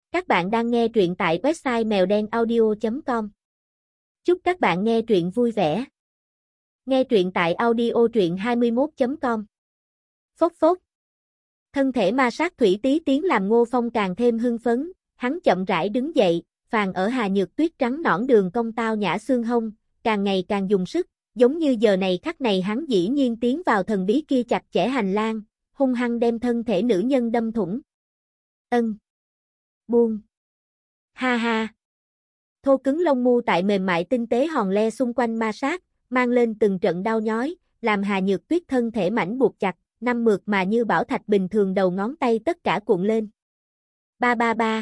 Các bạn đang nghe truyện tại website mèo đen audio.com. Chúc các bạn nghe truyện vui vẻ. Nghe truyện tại audio truyện21.com. Phốc phốc. Thân thể ma sát thủy tí tiếng làm Ngô Phong càng thêm hưng phấn, hắn chậm rãi đứng dậy, phàn ở Hà Nhược Tuyết trắng nõn đường cong tao nhã xương hông, càng ngày càng dùng sức, giống như giờ này khắc này hắn dĩ nhiên tiến vào thần bí kia chặt chẽ hành lang, hung hăng đem thân thể nữ nhân đâm thủng. Buông. Ha ha. Thô cứng lông mu tại mềm mại tinh tế hòn le xung quanh ma sát, mang lên từng trận đau nhói, làm Hà Nhược Tuyết thân thể mảnh buộc chặt, năm mượt mà như bảo thạch bình thường đầu ngón tay tất cả cuộn lên. Ba ba ba.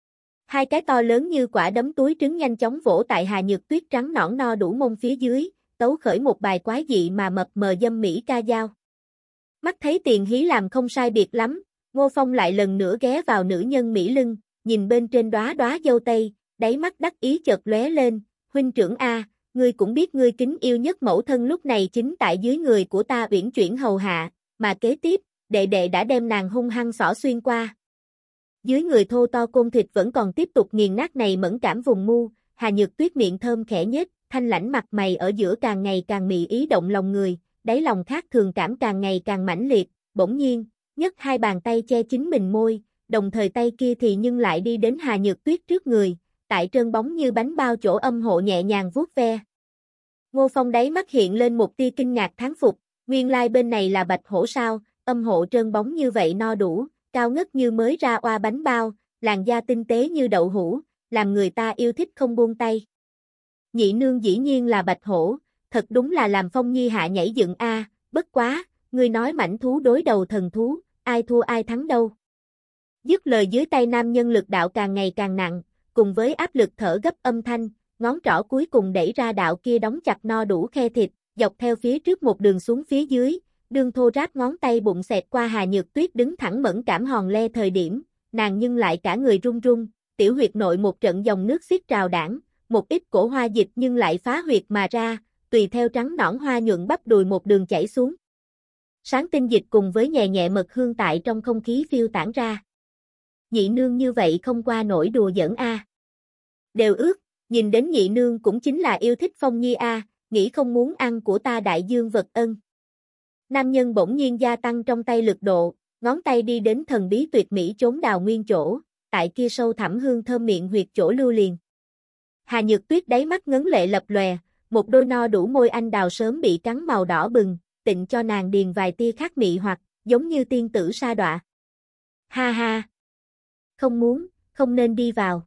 Hai cái to lớn như quả đấm túi trứng nhanh chóng vỗ tại Hà Nhược Tuyết trắng nõn no đủ mông phía dưới, tấu khởi một bài quái dị mà mập mờ dâm mỹ ca dao. Mắt thấy tiền hí làm không sai biệt lắm, Ngô Phong lại lần nữa ghé vào nữ nhân mỹ lưng, nhìn bên trên đóa đóa dâu tây, đáy mắt đắc ý chợt lóe lên, huynh trưởng a, ngươi cũng biết ngươi kính yêu nhất mẫu thân lúc này chính tại dưới người của ta uyển chuyển hầu hạ, mà kế tiếp, đệ đệ đã đem nàng hung hăng xỏ xuyên qua. Dưới người thô to côn thịt vẫn còn tiếp tục nghiền nát này mẫn cảm vùng mu, Hà Nhược Tuyết miệng thơm khẽ nhếch, thanh lãnh mặt mày ở giữa càng ngày càng mị ý động lòng người, đáy lòng khác thường cảm càng ngày càng mãnh liệt, bỗng nhiên, nhấc hai bàn tay che chính mình môi, đồng thời tay kia thì nhưng lại đi đến Hà Nhược Tuyết trước người, tại trơn bóng như bánh bao chỗ âm hộ nhẹ nhàng vuốt ve. Ngô Phong đáy mắt hiện lên một tia kinh ngạc thán phục, nguyên lai bên này là bạch hổ sao, âm hộ trơn bóng như vậy no đủ, cao ngất như mới ra oa bánh bao, làn da tinh tế như đậu hũ, làm người ta yêu thích không buông tay. Nhị nương dĩ nhiên là bạch hổ, thật đúng là làm Phong Nhi hạ nhảy dựng a, bất quá, ngươi nói mãnh thú đối đầu thần thú, ai thua ai thắng đâu. Dứt lời dưới tay nam nhân lực đạo càng ngày càng nặng, cùng với áp lực thở gấp âm thanh, ngón trỏ cuối cùng đẩy ra đạo kia đóng chặt no đủ khe thịt, dọc theo phía trước một đường xuống phía dưới, đường thô ráp ngón tay bụng xẹt qua Hà Nhược Tuyết đứng thẳng mẫn cảm hòn le thời điểm, nàng nhưng lại cả người run run, tiểu huyệt nội một trận dòng nước xiết trào đảng, một ít cổ hoa dịch nhưng lại phá huyệt mà ra, tùy theo trắng nõn hoa nhuận bắp đùi một đường chảy xuống. Sáng tinh dịch cùng với nhẹ nhẹ mật hương tại trong không khí phiêu tản ra. Nhị nương như vậy không qua nổi đùa giỡn a. Đều ước, nhìn đến nhị nương cũng chính là yêu thích Phong Nhi a, nghĩ không muốn ăn của ta đại dương vật ân. Nam nhân bỗng nhiên gia tăng trong tay lực độ, ngón tay đi đến thần bí tuyệt mỹ chốn đào nguyên chỗ, tại kia sâu thẳm hương thơm miệng huyệt chỗ lưu liền. Hà Nhược Tuyết đáy mắt ngấn lệ lập lòe, một đôi no đủ môi anh đào sớm bị cắn màu đỏ bừng, tịnh cho nàng điền vài tia khác mị hoặc, giống như tiên tử sa đọa. Ha ha. Không muốn, không nên đi vào.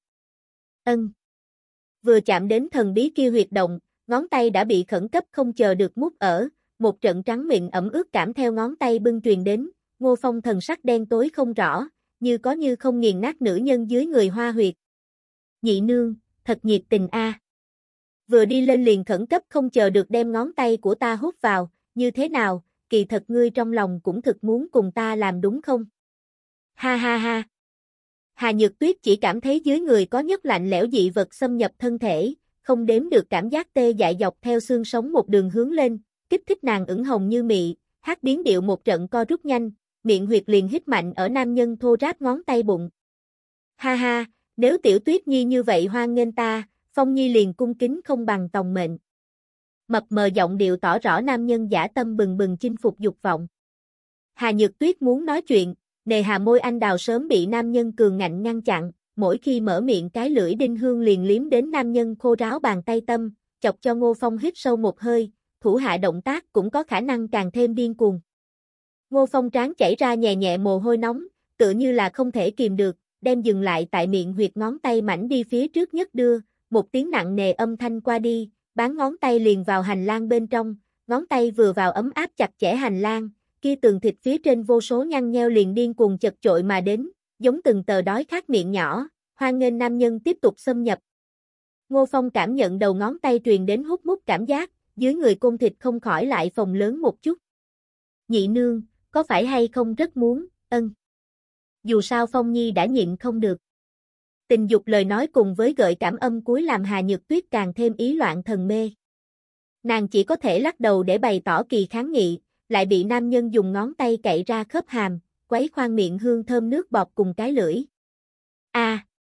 Vừa chạm đến thần bí kia huyệt động, ngón tay đã bị khẩn cấp không chờ được mút ở, một trận trắng mịn ẩm ướt cảm theo ngón tay bưng truyền đến, Ngô Phong thần sắc đen tối không rõ, như có như không nghiền nát nữ nhân dưới người hoa huyệt. Nhị nương, thật nhiệt tình a. Vừa đi lên liền khẩn cấp không chờ được đem ngón tay của ta hút vào, như thế nào, kỳ thật ngươi trong lòng cũng thực muốn cùng ta làm đúng không? Ha ha ha. Hà Nhược Tuyết chỉ cảm thấy dưới người có nhất lạnh lẽo dị vật xâm nhập thân thể, không đếm được cảm giác tê dại dọc theo xương sống một đường hướng lên, kích thích nàng ửng hồng như mị, hát biến điệu một trận co rút nhanh, miệng huyệt liền hít mạnh ở nam nhân thô ráp ngón tay bụng. Ha ha, nếu tiểu Tuyết Nhi như vậy hoan nghênh ta, Phong Nhi liền cung kính không bằng tòng mệnh. Mập mờ giọng điệu tỏ rõ nam nhân dã tâm bừng bừng chinh phục dục vọng. Hà Nhược Tuyết muốn nói chuyện, nề hà môi anh đào sớm bị nam nhân cường ngạnh ngăn chặn, mỗi khi mở miệng cái lưỡi đinh hương liền liếm đến nam nhân khô ráo bàn tay tâm, chọc cho Ngô Phong hít sâu một hơi, thủ hạ động tác cũng có khả năng càng thêm điên cuồng. Ngô Phong trán chảy ra nhẹ nhẹ mồ hôi nóng, tựa như là không thể kìm được, đem dừng lại tại miệng huyệt ngón tay mảnh đi phía trước nhất đưa, một tiếng nặng nề âm thanh qua đi, bán ngón tay liền vào hành lang bên trong, ngón tay vừa vào ấm áp chặt chẽ hành lang, kia tường thịt phía trên vô số nhăn nheo liền điên cuồng chật chội mà đến, giống từng tờ đói khát miệng nhỏ, hoan nghênh nam nhân tiếp tục xâm nhập. Ngô Phong cảm nhận đầu ngón tay truyền đến hút mút cảm giác, dưới người côn thịt không khỏi lại phồng lớn một chút. Nhị nương, có phải hay không rất muốn, Dù sao Phong Nhi đã nhịn không được. Tình dục lời nói cùng với gợi cảm âm cuối làm Hà Nhược Tuyết càng thêm ý loạn thần mê. Nàng chỉ có thể lắc đầu để bày tỏ kỳ kháng nghị, lại bị nam nhân dùng ngón tay cậy ra khớp hàm, quấy khoang miệng hương thơm nước bọt cùng cái lưỡi. A.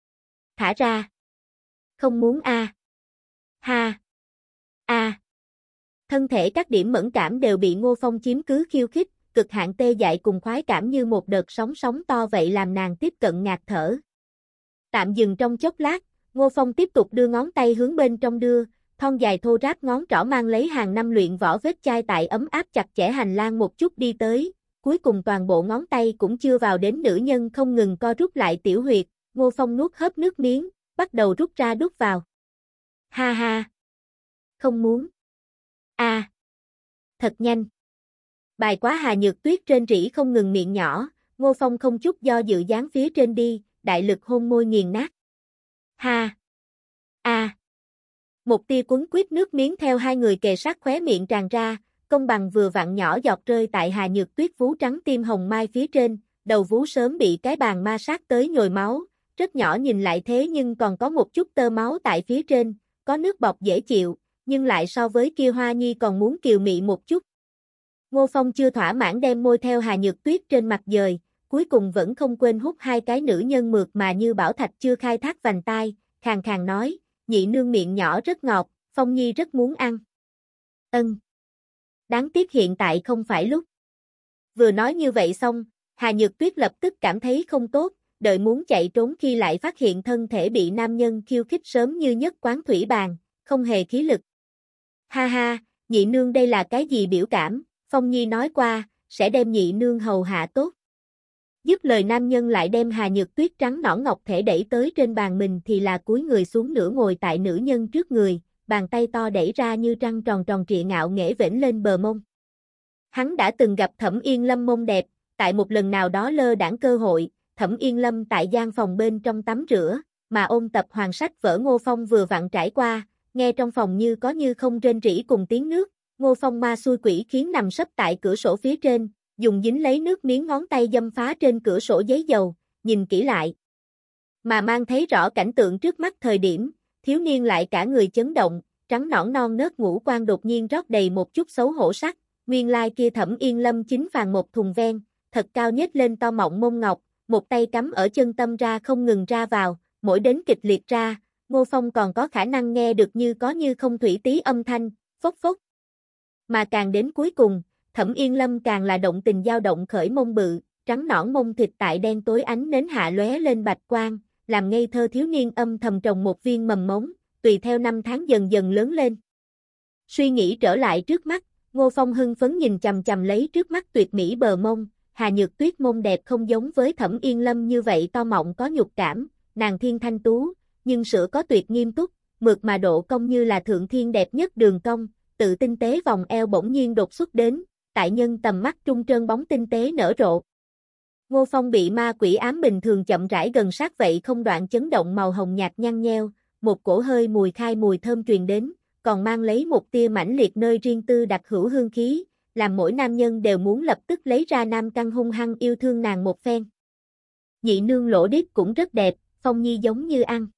Thả ra. Không muốn a. Ha. A. Thân thể các điểm mẫn cảm đều bị Ngô Phong chiếm cứ khiêu khích, cực hạn tê dại cùng khoái cảm như một đợt sóng sóng to vậy làm nàng tiếp cận ngạt thở. Tạm dừng trong chốc lát, Ngô Phong tiếp tục đưa ngón tay hướng bên trong đưa, thon dài thô ráp ngón trỏ mang lấy hàng năm luyện võ vết chai tại ấm áp chặt chẽ hành lang một chút đi tới, cuối cùng toàn bộ ngón tay cũng chưa vào đến nữ nhân không ngừng co rút lại tiểu huyệt, Ngô Phong nuốt hớp nước miếng, bắt đầu rút ra đút vào. Ha ha. Không muốn. A. Thật nhanh. Bài quá Hà Nhược Tuyết trên rỉ không ngừng miệng nhỏ, Ngô Phong không chút do dự dán phía trên đi, đại lực hôn môi nghiền nát. Ha. A. Một tia cuốn quýt nước miếng theo hai người kề sát khóe miệng tràn ra, công bằng vừa vặn nhỏ giọt rơi tại Hà Nhược Tuyết vú trắng tim hồng mai phía trên, đầu vú sớm bị cái bàn ma sát tới nhồi máu, rất nhỏ nhìn lại thế nhưng còn có một chút tơ máu tại phía trên, có nước bọt dễ chịu, nhưng lại so với kia Hoa Nhi còn muốn kiều mị một chút. Ngô Phong chưa thỏa mãn đem môi theo Hà Nhược Tuyết trên mặt dời, cuối cùng vẫn không quên hút hai cái nữ nhân mượt mà như bảo thạch chưa khai thác vành tai, khàn khàn nói, nhị nương miệng nhỏ rất ngọt, Phong Nhi rất muốn ăn. Ân. Đáng tiếc hiện tại không phải lúc. Vừa nói như vậy xong, Hà Nhược Tuyết lập tức cảm thấy không tốt, đợi muốn chạy trốn khi lại phát hiện thân thể bị nam nhân khiêu khích sớm như nhất quán thủy bàn, không hề khí lực. Ha ha, nhị nương đây là cái gì biểu cảm, Phong Nhi nói qua, sẽ đem nhị nương hầu hạ tốt. Dứt lời nam nhân lại đem Hà Nhược Tuyết trắng nõn ngọc thể đẩy tới trên bàn mình thì là cúi người xuống nửa ngồi tại nữ nhân trước người, bàn tay to đẩy ra như trăng tròn tròn trịa ngạo nghễ vểnh lên bờ mông. Hắn đã từng gặp Thẩm Yên Lâm mông đẹp, tại một lần nào đó lơ đãng cơ hội, Thẩm Yên Lâm tại gian phòng bên trong tắm rửa, mà ôn tập hoàng sách vở Ngô Phong vừa vặn trải qua, nghe trong phòng như có như không rên rỉ cùng tiếng nước, Ngô Phong ma xui quỷ khiến nằm sấp tại cửa sổ phía trên, dùng dính lấy nước miếng ngón tay dâm phá trên cửa sổ giấy dầu, nhìn kỹ lại. Mà mang thấy rõ cảnh tượng trước mắt thời điểm, thiếu niên lại cả người chấn động, trắng nõn non nớt ngũ quan đột nhiên rót đầy một chút xấu hổ sắc, nguyên lai kia Thẩm Yên Lâm chính phàn một thùng ven, thật cao nhếch lên to mọng mông ngọc, một tay cắm ở chân tâm ra không ngừng ra vào, mỗi đến kịch liệt ra, Ngô Phong còn có khả năng nghe được như có như không thủy tí âm thanh, phốc phốc. Mà càng đến cuối cùng, Thẩm Yên Lâm càng là động tình dao động khởi mông bự, trắng nõn mông thịt tại đen tối ánh nến hạ lóe lên bạch quang, làm ngây thơ thiếu niên âm thầm trồng một viên mầm mống, tùy theo năm tháng dần dần lớn lên. Suy nghĩ trở lại trước mắt, Ngô Phong hưng phấn nhìn chằm chằm lấy trước mắt tuyệt mỹ bờ mông, Hà Nhược Tuyết mông đẹp không giống với Thẩm Yên Lâm như vậy to mọng có nhục cảm, nàng thiên thanh tú, nhưng sữa có tuyệt nghiêm túc, mượt mà độ cong như là thượng thiên đẹp nhất đường cong, tự tinh tế vòng eo bỗng nhiên đột xuất đến, tại nhân tầm mắt trung trơn bóng tinh tế nở rộ. Ngô Phong bị ma quỷ ám bình thường chậm rãi gần sát vậy không đoạn chấn động màu hồng nhạt nhăn nheo, một cổ hơi mùi khai mùi thơm truyền đến, còn mang lấy một tia mãnh liệt nơi riêng tư đặc hữu hương khí, làm mỗi nam nhân đều muốn lập tức lấy ra nam căn hung hăng yêu thương nàng một phen. Nhị nương lỗ điếc cũng rất đẹp, Phong Nhi giống như ăn.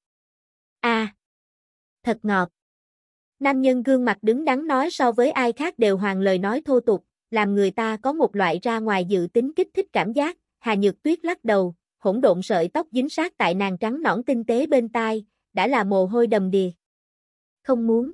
A. Thật ngọt. Nam nhân gương mặt đứng đắn nói so với ai khác đều hoàng lời nói thô tục, làm người ta có một loại ra ngoài dự tính kích thích cảm giác, Hà Nhược Tuyết lắc đầu, hỗn độn sợi tóc dính sát tại nàng trắng nõn tinh tế bên tai, đã là mồ hôi đầm đìa. Không muốn.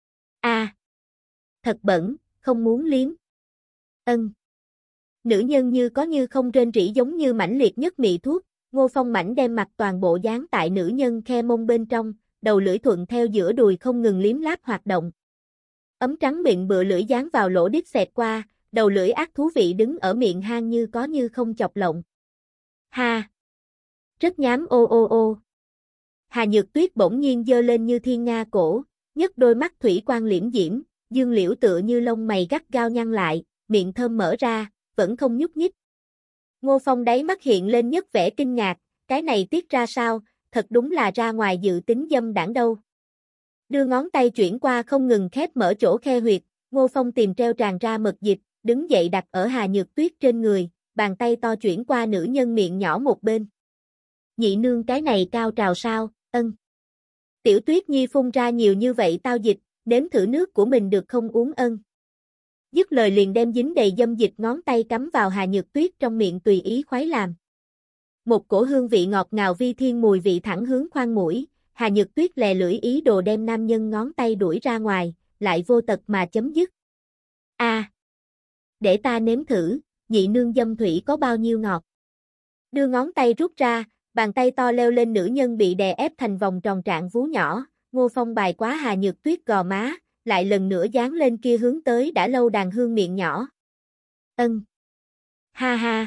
A. Thật bẩn, không muốn liếm. Ân. Nữ nhân như có như không rên rỉ giống như mãnh liệt nhất mị thuốc, Ngô Phong mảnh đem mặt toàn bộ dán tại nữ nhân khe mông bên trong, đầu lưỡi thuận theo giữa đùi không ngừng liếm láp hoạt động. Ấm trắng miệng bựa lưỡi dán vào lỗ đít xẹt qua, đầu lưỡi ác thú vị đứng ở miệng hang như có như không chọc lộng. Ha! Rất nhám ô ô ô. Hà Nhược Tuyết bỗng nhiên giơ lên như thiên nga cổ, nhấc đôi mắt thủy quang liễm diễm, dương liễu tựa như lông mày gắt gao nhăn lại, miệng thơm mở ra, vẫn không nhúc nhích. Ngô Phong đáy mắt hiện lên nhất vẻ kinh ngạc, cái này tiết ra sao, thật đúng là ra ngoài dự tính dâm đảng đâu. Đưa ngón tay chuyển qua không ngừng khép mở chỗ khe huyệt, Ngô Phong tìm treo tràn ra mật dịch, đứng dậy đặt ở Hà Nhược Tuyết trên người, bàn tay to chuyển qua nữ nhân miệng nhỏ một bên. Nhị nương cái này cao trào sao, ân. Tiểu Tuyết Nhi phun ra nhiều như vậy tao dịch, nếm thử nước của mình được không uống ân. Dứt lời liền đem dính đầy dâm dịch ngón tay cắm vào Hà Nhược Tuyết trong miệng tùy ý khoái làm. Một cổ hương vị ngọt ngào vi thiên mùi vị thẳng hướng khoang mũi, Hà Nhược Tuyết lè lưỡi ý đồ đem nam nhân ngón tay đuổi ra ngoài, lại vô tật mà chấm dứt. A, để ta nếm thử, nhị nương dâm thủy có bao nhiêu ngọt. Đưa ngón tay rút ra, bàn tay to leo lên nữ nhân bị đè ép thành vòng tròn trạng vú nhỏ, Ngô Phong bài quá Hà Nhược Tuyết gò má, lại lần nữa dán lên kia hướng tới đã lâu đàn hương miệng nhỏ. Ân. Ha ha.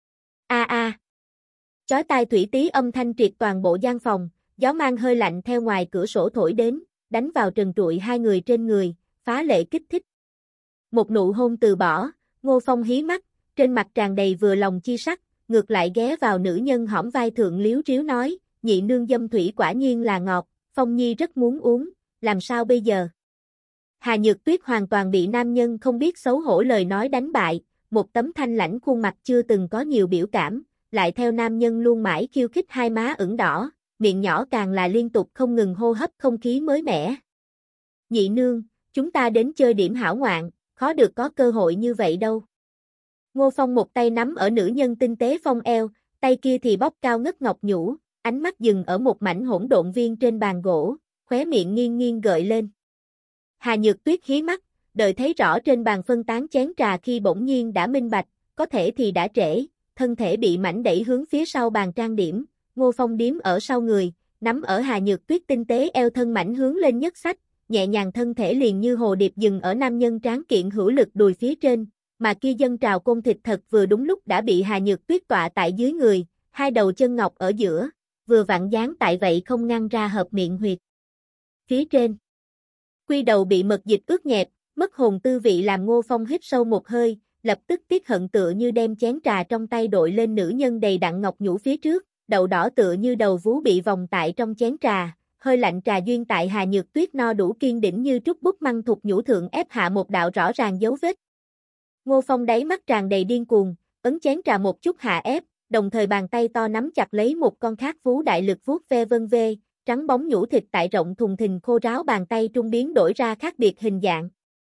A a. Chói tai thủy tí âm thanh triệt toàn bộ gian phòng, gió mang hơi lạnh theo ngoài cửa sổ thổi đến, đánh vào trần trụi hai người trên người, phá lệ kích thích. Một nụ hôn từ bỏ, Ngô Phong hí mắt, trên mặt tràn đầy vừa lòng chi sắc, ngược lại ghé vào nữ nhân hõm vai thượng liếu riếu nói, nhị nương dâm thủy quả nhiên là ngọt, Phong Nhi rất muốn uống, làm sao bây giờ? Hà Nhược Tuyết hoàn toàn bị nam nhân không biết xấu hổ lời nói đánh bại, một tấm thanh lãnh khuôn mặt chưa từng có nhiều biểu cảm, lại theo nam nhân luôn mãi khiêu khích hai má ửng đỏ, miệng nhỏ càng là liên tục không ngừng hô hấp không khí mới mẻ. Nhị nương, chúng ta đến chơi điểm hảo ngoạn, khó được có cơ hội như vậy đâu. Ngô Phong một tay nắm ở nữ nhân tinh tế phong eo, tay kia thì bóp cao ngất ngọc nhũ, ánh mắt dừng ở một mảnh hỗn độn viên trên bàn gỗ, khóe miệng nghiêng nghiêng gợi lên. Hà Nhược Tuyết hí mắt, đợi thấy rõ trên bàn phân tán chén trà khi bỗng nhiên đã minh bạch, có thể thì đã trễ, thân thể bị mảnh đẩy hướng phía sau bàn trang điểm, Ngô Phong điếm ở sau người, nắm ở Hà Nhược Tuyết tinh tế eo thân mảnh hướng lên nhất sách, nhẹ nhàng thân thể liền như hồ điệp dừng ở nam nhân tráng kiện hữu lực đùi phía trên, mà kia dân trào côn thịt thật vừa đúng lúc đã bị Hà Nhược Tuyết tọa tại dưới người, hai đầu chân ngọc ở giữa, vừa vặn dán tại vậy không ngăn ra hợp miệng huyệt. Phía trên, quy đầu bị mật dịch ướt nhẹp, mất hồn tư vị làm Ngô Phong hít sâu một hơi, lập tức tiếc hận tựa như đem chén trà trong tay đội lên nữ nhân đầy đặn ngọc nhũ phía trước, đậu đỏ tựa như đầu vú bị vòng tại trong chén trà, hơi lạnh trà duyên tại Hà Nhược Tuyết no đủ kiên đỉnh như trút bút măng thục nhũ thượng ép hạ một đạo rõ ràng dấu vết. Ngô Phong đáy mắt tràn đầy điên cuồng, ấn chén trà một chút hạ ép, đồng thời bàn tay to nắm chặt lấy một con khác vú đại lực vuốt ve vân vê, trắng bóng nhũ thịt tại rộng thùng thình khô ráo bàn tay trung biến đổi ra khác biệt hình dạng.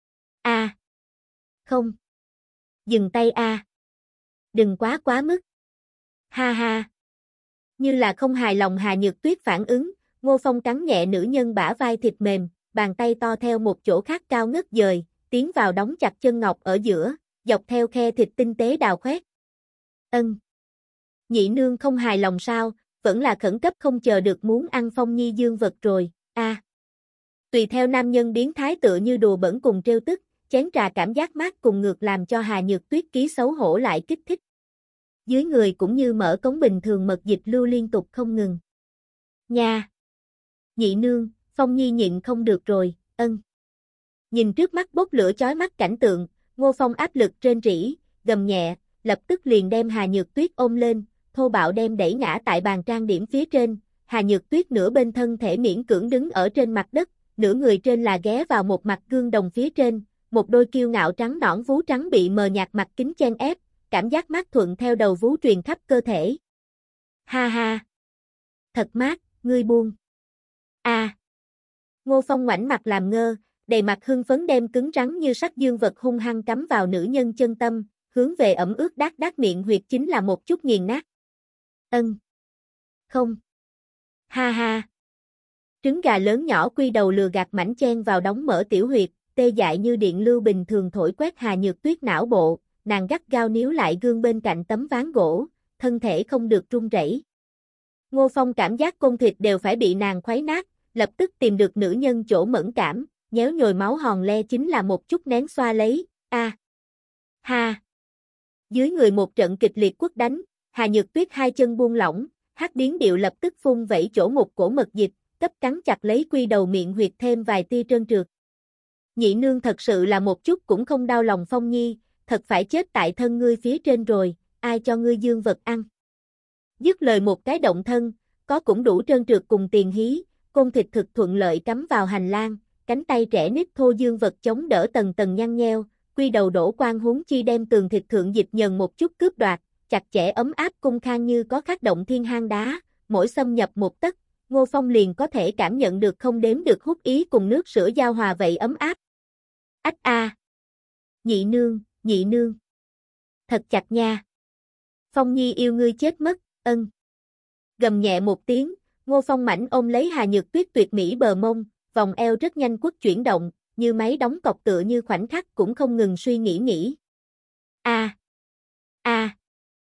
A. Không. Dừng tay a. Đừng quá mức. Ha ha. Như là không hài lòng Hà Nhược Tuyết phản ứng, Ngô Phong cắn nhẹ nữ nhân bả vai thịt mềm, bàn tay to theo một chỗ khác cao ngất dời, tiến vào đóng chặt chân ngọc ở giữa, dọc theo khe thịt tinh tế đào khoét. Ân. Nhị nương không hài lòng sao, vẫn là khẩn cấp không chờ được muốn ăn Phong Nhi dương vật rồi, a. Tùy theo nam nhân biến thái tựa như đùa bẩn cùng trêu tức, chén trà cảm giác mát cùng ngược làm cho Hà Nhược Tuyết ký xấu hổ lại kích thích. Dưới người cũng như mở cống bình thường mật dịch lưu liên tục không ngừng. Nha! Nhị nương, Phong Nhi nhịn không được rồi, ân. Nhìn trước mắt bốc lửa chói mắt cảnh tượng, Ngô Phong áp lực trên rỉ, gầm nhẹ, lập tức liền đem Hà Nhược Tuyết ôm lên, thô bạo đem đẩy ngã tại bàn trang điểm phía trên, Hà Nhược Tuyết nửa bên thân thể miễn cưỡng đứng ở trên mặt đất, nửa người trên là ghé vào một mặt gương đồng phía trên, một đôi kiêu ngạo trắng nõn vú trắng bị mờ nhạt mặt kính chen ép, cảm giác mát thuận theo đầu vú truyền khắp cơ thể. Ha ha! Thật mát, ngươi buông. A. Ngô Phong ngoảnh mặt làm ngơ, đầy mặt hưng phấn đem cứng rắn như sắt dương vật hung hăng cắm vào nữ nhân chân tâm, hướng về ẩm ướt đát đát miệng huyệt chính là một chút nghiền nát. Ân. Không. Ha ha. Trứng gà lớn nhỏ quy đầu lừa gạt mảnh chen vào đóng mở tiểu huyệt, tê dại như điện lưu bình thường thổi quét Hà Nhược Tuyết não bộ, nàng gắt gao níu lại gương bên cạnh tấm ván gỗ, thân thể không được run rẩy. Ngô Phong cảm giác côn thịt đều phải bị nàng khuấy nát, lập tức tìm được nữ nhân chỗ mẫn cảm, nhéo nhồi máu hòn le chính là một chút nén xoa lấy, a. Ha. Dưới người một trận kịch liệt quất đánh, Hà Nhược Tuyết hai chân buông lỏng, hắc điến điệu lập tức phun vẩy chỗ một cổ mật dịch, cấp cắn chặt lấy quy đầu miệng huyệt thêm vài tia trơn trượt. Nhị nương thật sự là một chút cũng không đau lòng Phong Nhi, thật phải chết tại thân ngươi phía trên rồi, ai cho ngươi dương vật ăn. Dứt lời một cái động thân, có cũng đủ trơn trượt cùng tiền hí, côn thịt thực thuận lợi cắm vào hành lang, cánh tay trẻ nít thô dương vật chống đỡ tầng tầng nhăn nheo, quy đầu đổ quan huống chi đem tường thịt thượng dịch nhần một chút cướp đoạt, chặt chẽ ấm áp cung khang như có khắc động thiên hang đá, mỗi xâm nhập một tấc, Ngô Phong liền có thể cảm nhận được không đếm được hút ý cùng nước sữa giao hòa vậy ấm áp. Ách a. Nhị nương. Thật chặt nha. Phong Nhi yêu ngươi chết mất, Ân. Gầm nhẹ một tiếng, Ngô Phong mảnh ôm lấy Hà Nhược Tuyết tuyệt mỹ bờ mông, vòng eo rất nhanh quất chuyển động, như máy đóng cọc tựa như khoảnh khắc cũng không ngừng suy nghĩ. A. A.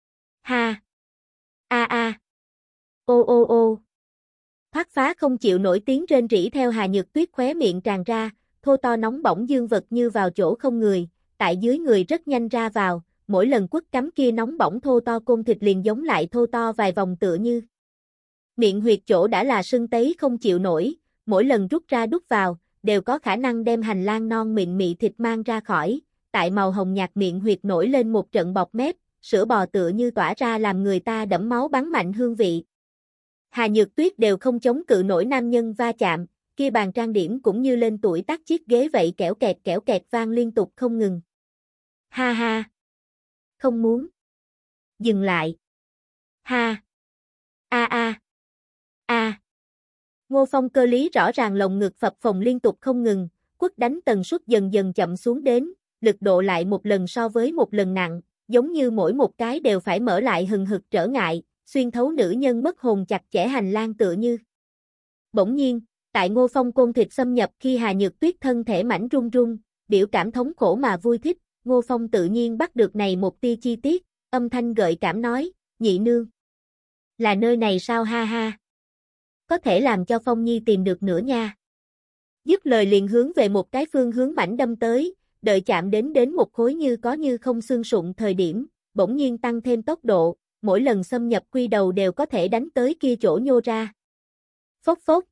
Ha. A a. Ô ô ô. Thoát phá không chịu nổi tiếng rên rỉ theo Hà Nhược Tuyết khóe miệng tràn ra, thô to nóng bỏng dương vật như vào chỗ không người, tại dưới người rất nhanh ra vào, mỗi lần quất cắm kia nóng bỏng thô to côn thịt liền giống lại thô to vài vòng tựa như. Miệng huyệt chỗ đã là sưng tấy không chịu nổi, mỗi lần rút ra đút vào, đều có khả năng đem hành lang non mịn mị thịt mang ra khỏi, tại màu hồng nhạt miệng huyệt nổi lên một trận bọt mép, sữa bò tựa như tỏa ra làm người ta đẫm máu bắn mạnh hương vị. Hà Nhược Tuyết đều không chống cự nổi nam nhân va chạm, kia bàn trang điểm cũng như lên tuổi tác chiếc ghế vậy kẽo kẹt vang liên tục không ngừng. Ha ha. Không muốn. Dừng lại. Ha. A a. A. Ngô Phong cơ lý rõ ràng lồng ngực phập phồng liên tục không ngừng, quất đánh tần suất dần dần chậm xuống đến, lực độ lại một lần so với một lần nặng, giống như mỗi một cái đều phải mở lại hừng hực trở ngại, xuyên thấu nữ nhân mất hồn chặt chẽ hành lang tựa như. Bỗng nhiên, tại Ngô Phong côn thịt xâm nhập khi Hà Nhược Tuyết thân thể mảnh run run, biểu cảm thống khổ mà vui thích, Ngô Phong tự nhiên bắt được này một tia chi tiết, âm thanh gợi cảm nói, nhị nương. Là nơi này sao ha ha? Có thể làm cho Phong Nhi tìm được nữa nha. Dứt lời liền hướng về một cái phương hướng mảnh đâm tới, đợi chạm đến một khối như có như không xương sụn thời điểm, bỗng nhiên tăng thêm tốc độ, mỗi lần xâm nhập quy đầu đều có thể đánh tới kia chỗ nhô ra. Phốc phốc.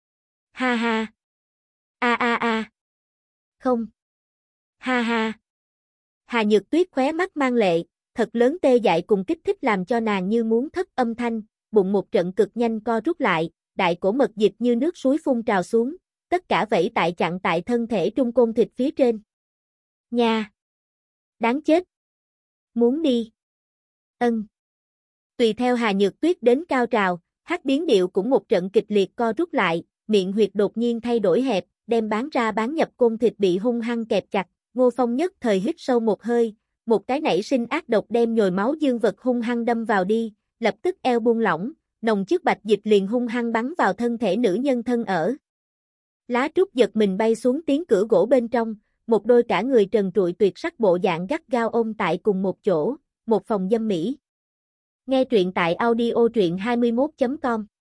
Ha ha. A a a. Không. Ha ha. Hà Nhược Tuyết khóe mắt mang lệ, thật lớn tê dại cùng kích thích làm cho nàng như muốn thất âm thanh, bụng một trận cực nhanh co rút lại, đại cổ mật dịch như nước suối phun trào xuống, tất cả vẫy tại chặn tại thân thể trung côn thịt phía trên. Nha! Đáng chết! Muốn đi! Ân! Tùy theo Hà Nhược Tuyết đến cao trào, hát biến điệu cũng một trận kịch liệt co rút lại, miệng huyệt đột nhiên thay đổi hẹp, đem bán ra bán nhập côn thịt bị hung hăng kẹp chặt, Ngô Phong nhất thời hít sâu một hơi, một cái nảy sinh ác độc đem nhồi máu dương vật hung hăng đâm vào đi, lập tức eo buông lỏng, nồng chức bạch dịch liền hung hăng bắn vào thân thể nữ nhân thân ở. Lá trúc giật mình bay xuống tiếng cửa gỗ bên trong, một đôi cả người trần trụi tuyệt sắc bộ dạng gắt gao ôm tại cùng một chỗ, một phòng dâm mỹ. Nghe truyện tại audio truyện 21.com